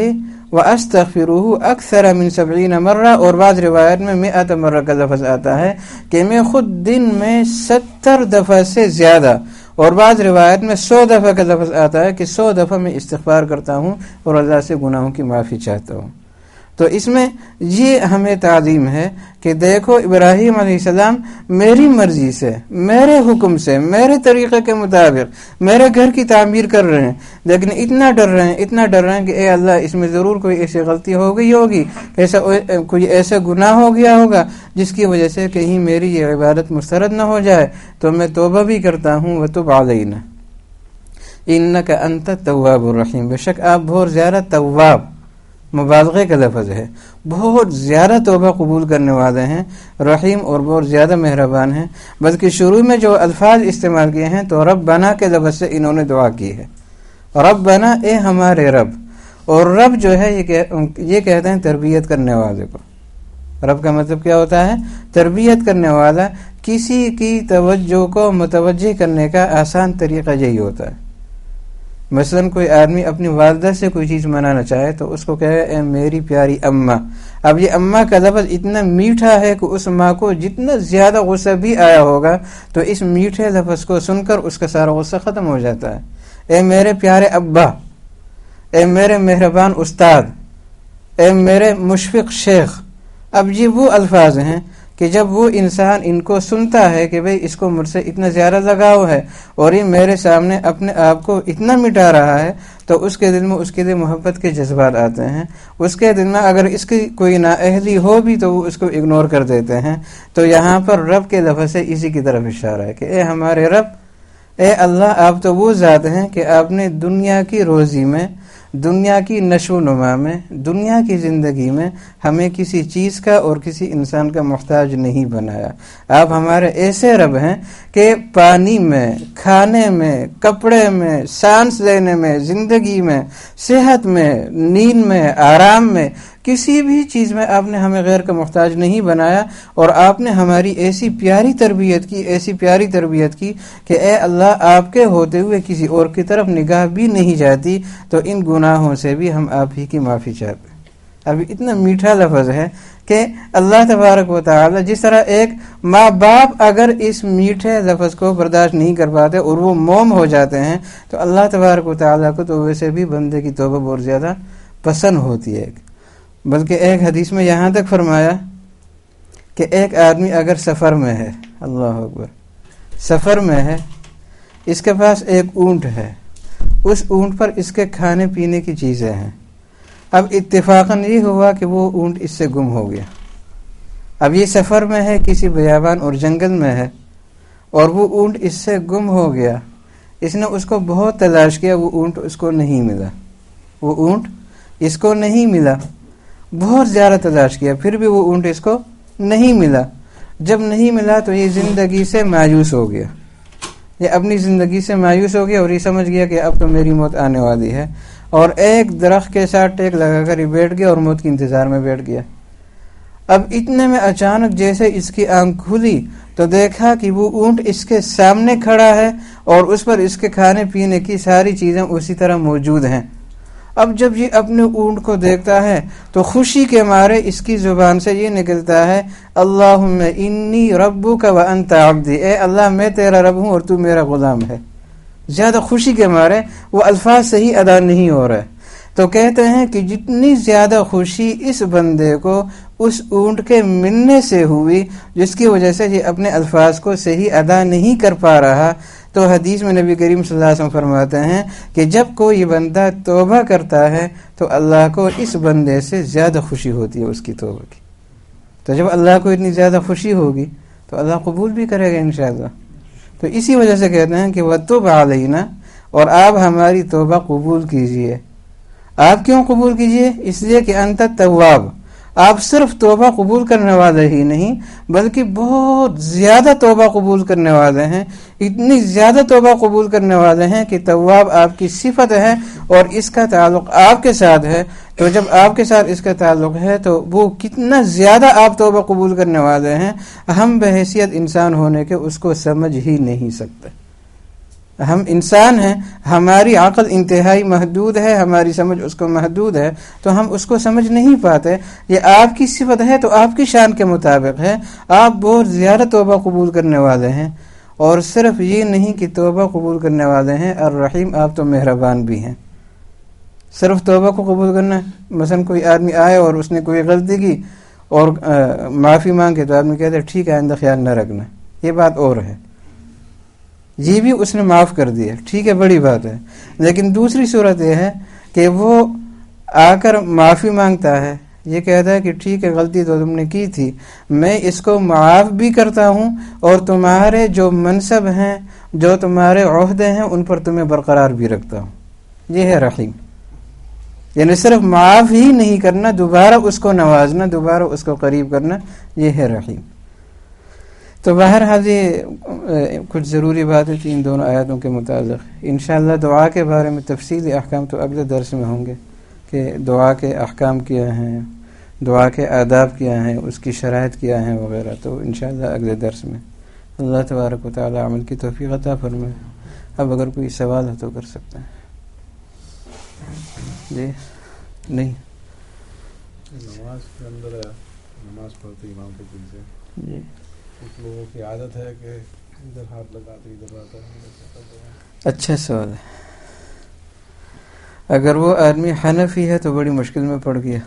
A: واستغفرہ اکثر من 70 مرہ، اور بعض روایت میں 100 مرہ کا لفظ آتا ہے کہ میں خود دن میں 70 دفعہ سے زیادہ، اور بعض روایت میں 100 دفعہ کا لفظ آتا ہے کہ 100 دفعہ میں استغفار کرتا ہوں اور اللہ سے گناہوں کی معافی چاہتا ہوں۔ تو اس میں یہ ہمیں تعلیم ہے کہ دیکھو ابراہیم علیہ السلام میری مرضی سے، میرے حکم سے، میرے طریقے کے مطابق میرے گھر کی تعمیر کر رہے ہیں، لیکن اتنا ڈر رہے ہیں کہ اے اللہ اس میں ضرور کوئی ایسی غلطی ہو گئی ہوگی، کوئی ایسا گناہ ہو گیا ہوگا جس کی وجہ سے کہیں میری یہ عبادت مسترد نہ ہو جائے، تو میں توبہ بھی کرتا ہوں، وتب علینا انک انت التواب الرحیم، بے شک آپ بہت زیادہ تواب، مبالغے کا لفظ ہے، بہت زیادہ توبہ قبول کرنے والے ہیں، رحیم اور بہت زیادہ مہربان ہیں۔ بلکہ شروع میں جو الفاظ استعمال کیے ہیں تو ربنا کے لفظ سے انہوں نے دعا کی ہے، ربنا اے ہمارے رب، اور رب جو ہے یہ کہتے ہیں تربیت کرنے والے کو۔ رب کا مطلب کیا ہوتا ہے؟ تربیت کرنے والا، کسی کی توجہ کو متوجہ کرنے کا آسان طریقہ یہی ہوتا ہے۔ مثلا کوئی آدمی اپنی والدہ سے کوئی چیز منانا چاہے تو اس کو کہے اے میری پیاری اماں، اب یہ اماں کا لفظ اتنا میٹھا ہے کہ اس ماں کو جتنا زیادہ غصہ بھی آیا ہوگا تو اس میٹھے لفظ کو سن کر اس کا سارا غصہ ختم ہو جاتا ہے۔ اے میرے پیارے ابا، اے میرے مہربان استاد، اے میرے مشفق شیخ، اب یہ وہ الفاظ ہیں کہ جب وہ انسان ان کو سنتا ہے کہ بھئی اس کو مجھ سے اتنا زیادہ لگاؤ ہے اور یہ میرے سامنے اپنے آپ کو اتنا مٹا رہا ہے، تو اس کے دل میں اس کے لیے محبت کے جذبات آتے ہیں۔ اس کے دل میں اگر اس کی کوئی نااہلی ہو بھی تو وہ اس کو اگنور کر دیتے ہیں۔ تو یہاں پر رب کے لفظ سے اسی کی طرف اشارہ ہے کہ اے ہمارے رب، اے اللہ، آپ تو وہ ذات ہیں کہ آپ نے دنیا کی روزی میں، دنیا کی نشو و نما میں، دنیا کی زندگی میں ہمیں کسی چیز کا اور کسی انسان کا محتاج نہیں بنایا۔ آپ ہمارے ایسے رب ہیں کہ پانی میں، کھانے میں، کپڑے میں، سانس لینے میں، زندگی میں، صحت میں، نیند میں، آرام میں، کسی بھی چیز میں آپ نے ہمیں غیر کا محتاج نہیں بنایا، اور آپ نے ہماری ایسی پیاری تربیت کی کہ اے اللہ آپ کے ہوتے ہوئے کسی اور کی طرف نگاہ بھی نہیں جاتی، تو ان گناہوں سے بھی ہم آپ ہی کی معافی چاہتے ہیں۔ ابھی اتنا میٹھا لفظ ہے کہ اللہ تبارک و تعالی جس طرح ایک ماں باپ اگر اس میٹھے لفظ کو برداشت نہیں کر پاتے اور وہ موم ہو جاتے ہیں، تو اللہ تبارک و تعالی کو تو ویسے بھی بندے کی توبہ بہت زیادہ پسند ہوتی ہے۔ بلکہ ایک حدیث میں یہاں تک فرمایا کہ ایک آدمی اگر سفر میں ہے، اللہ اکبر، سفر میں ہے، اس کے پاس ایک اونٹ ہے، اس اونٹ پر اس کے کھانے پینے کی چیزیں ہیں، اب اتفاقاً یہ ہوا کہ وہ اونٹ اس سے گم ہو گیا۔ اب یہ سفر میں ہے، کسی بیابان اور جنگل میں ہے، اور وہ اونٹ اس سے گم ہو گیا۔ اس نے اس کو بہت تلاش کیا، وہ اونٹ اس کو نہیں ملا، بہت زیادہ تلاش کیا، پھر بھی وہ اونٹ اس کو نہیں ملا. جب نہیں ملا تو یہ زندگی سے مایوس ہو گیا, یہ اپنی زندگی سے مایوس ہو گیا اور یہ سمجھ گیا کہ اب تو میری موت آنے والی ہے, اور ایک درخت کے ساتھ ٹیک لگا کر یہ بیٹھ گیا اور موت کے انتظار میں بیٹھ گیا. اب اتنے میں اچانک جیسے اس کی آنکھ کھلی تو دیکھا کہ وہ اونٹ اس کے سامنے کھڑا ہے اور اس پر اس کے کھانے پینے کی ساری چیزیں اسی طرح موجود ہیں. اب جب یہ اپنے اونٹ کو دیکھتا ہے تو خوشی کے مارے اس کی زبان سے یہ نکلتا ہے, اللہم انی ربک وانت عبدی, اے اللہ میں تیرا رب ہوں اور تو میرا غلام ہے. زیادہ خوشی کے مارے وہ الفاظ صحیح ادا نہیں ہو رہے. تو کہتے ہیں کہ جتنی زیادہ خوشی اس بندے کو اس اونٹ کے ملنے سے ہوئی جس کی وجہ سے یہ اپنے الفاظ کو صحیح ادا نہیں کر پا رہا, تو حدیث میں نبی کریم صلی اللہ علیہ وسلم فرماتے ہیں کہ جب کوئی بندہ توبہ کرتا ہے تو اللہ کو اس بندے سے زیادہ خوشی ہوتی ہے اس کی توبہ کی. تو جب اللہ کو اتنی زیادہ خوشی ہوگی تو اللہ قبول بھی کرے گا انشاءاللہ. تو اسی وجہ سے کہتے ہیں کہ وَتُبْ عَلَيْنَا, اور آپ ہماری توبہ قبول کیجئے. آپ کیوں قبول کیجئے؟ اس لیے کہ انت تواب, آپ صرف توبہ قبول کرنے والے ہی نہیں بلکہ بہت زیادہ توبہ قبول کرنے والے ہیں. اتنی زیادہ توبہ قبول کرنے والے ہیں کہ تواب آپ کی صفت ہے اور اس کا تعلق آپ کے ساتھ ہے. تو جب آپ کے ساتھ اس کا تعلق ہے تو وہ کتنا زیادہ آپ توبہ قبول کرنے والے ہیں, ہم بحیثیت انسان ہونے کے اس کو سمجھ ہی نہیں سکتے. ہم انسان ہیں, ہماری عقل انتہائی محدود ہے, ہماری سمجھ اس کو محدود ہے, تو ہم اس کو سمجھ نہیں پاتے. یہ آپ کی صفت ہے تو آپ کی شان کے مطابق ہے. آپ بہت زیادہ توبہ قبول کرنے والے ہیں, اور صرف یہ نہیں کہ توبہ قبول کرنے والے ہیں الرحیم, آپ تو مہربان بھی ہیں. صرف توبہ کو قبول کرنا, مثلا کوئی آدمی آئے اور اس نے کوئی غلطی کی اور معافی مانگے تو آدمی کہتے ہیں ٹھیک ہے آئندہ خیال نہ رکھنا, یہ بات اور ہے. یہ بھی اس نے معاف کر دیا, ٹھیک ہے بڑی بات ہے. لیکن دوسری صورت یہ ہے کہ وہ آ کر معافی مانگتا ہے, یہ کہتا ہے کہ ٹھیک ہے غلطی تو تم نے کی تھی, میں اس کو معاف بھی کرتا ہوں اور تمہارے جو منصب ہیں جو تمہارے عہدے ہیں ان پر تمہیں برقرار بھی رکھتا ہوں. یہ ہے رحیم. یعنی صرف معاف ہی نہیں کرنا, دوبارہ اس کو نوازنا, دوبارہ اس کو قریب کرنا, یہ ہے رحیم. تو بہرحال یہ کچھ ضروری باتیں تھیں ان دونوں آیاتوں کے متعلق. انشاءاللہ دعا کے بارے میں تفصیلی احکام تو اگلے درس میں ہوں گے کہ دعا کے احکام کیا ہیں, دعا کے آداب کیا ہیں, اس کی شرائط کیا ہیں وغیرہ. تو انشاءاللہ اگلے درس میں اللہ تبارک و تعالی عمل کی توفیق عطا فرمائے. اب اگر کوئی سوال ہے تو کر سکتے ہیں. جی نہیں,
B: نماز کے اندر نماز پڑھتے امام کے پیچھے
A: جی
B: کچھ لوگوں کی عادت ہے کہ ادھر ہاتھ لگاتے ادھر آتا ہے.
A: اچھا سوال ہے. اگر وہ آدمی حنفی ہے تو بڑی مشکل میں پڑ گیا.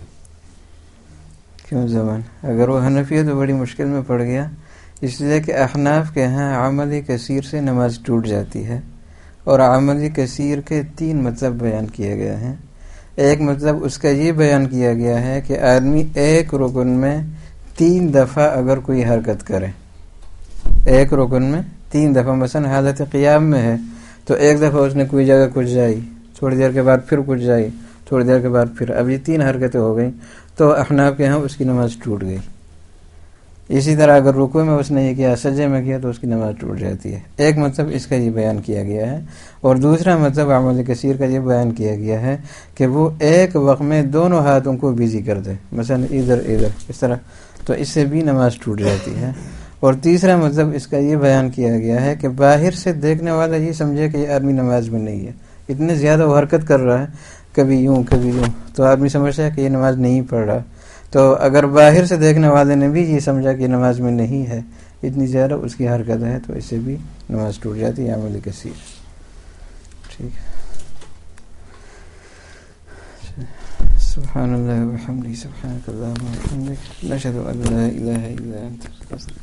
A: کیوں زبان؟ اگر وہ حنفی ہے تو بڑی مشکل میں پڑ گیا, اس لیے کہ احناف کے ہاں عمل کثیر سے نماز ٹوٹ جاتی ہے, اور عمل کثیر کے 3 مطلب بیان کیے گئے ہیں. ایک مطلب اس کا یہ بیان کیا گیا ہے کہ آدمی ایک رکن میں 3 دفعہ اگر کوئی حرکت کرے, ایک رکن میں 3 دفعہ, مثلا حالت قیام میں ہے تو ایک دفعہ اس نے کوئی جگہ کچھ جائی, تھوڑی دیر کے بعد پھر کچھ جائی, تھوڑی دیر کے بعد پھر, اب یہ 3 حرکتیں ہو گئیں تو احناف کے ہاں اس کی نماز ٹوٹ گئی. اسی طرح اگر رکوع میں اس نے یہ کیا, سجدے میں کیا, تو اس کی نماز ٹوٹ جاتی ہے. ایک مطلب اس کا یہ بیان کیا گیا ہے. اور دوسرا مطلب عمل کثیر کا یہ بیان کیا گیا ہے کہ وہ ایک وقت میں دونوں ہاتھوں کو بزی کر دے, مثلا ادھر اس طرح, تو اس سے بھی نماز ٹوٹ جاتی ہے. اور تیسرا مطلب اس کا یہ بیان کیا گیا ہے کہ باہر سے دیکھنے والا یہ سمجھے کہ یہ آدمی نماز میں نہیں ہے, اتنے زیادہ وہ حرکت کر رہا ہے, کبھی یوں کبھی یوں, تو آدمی سمجھتا ہے کہ یہ نماز نہیں پڑھ رہا. تو اگر باہر سے دیکھنے والے نے بھی یہ سمجھا کہ نماز میں نہیں ہے, اتنی زیادہ اس کی حرکت ہے, تو اس سے بھی نماز ٹوٹ جاتی ہے عمل کثیر. ٹھیک ہے. سبحان اللہ و بحمدہ, سبحانک اللہم و بحمدک, نشہد ان لا الہ الا انت.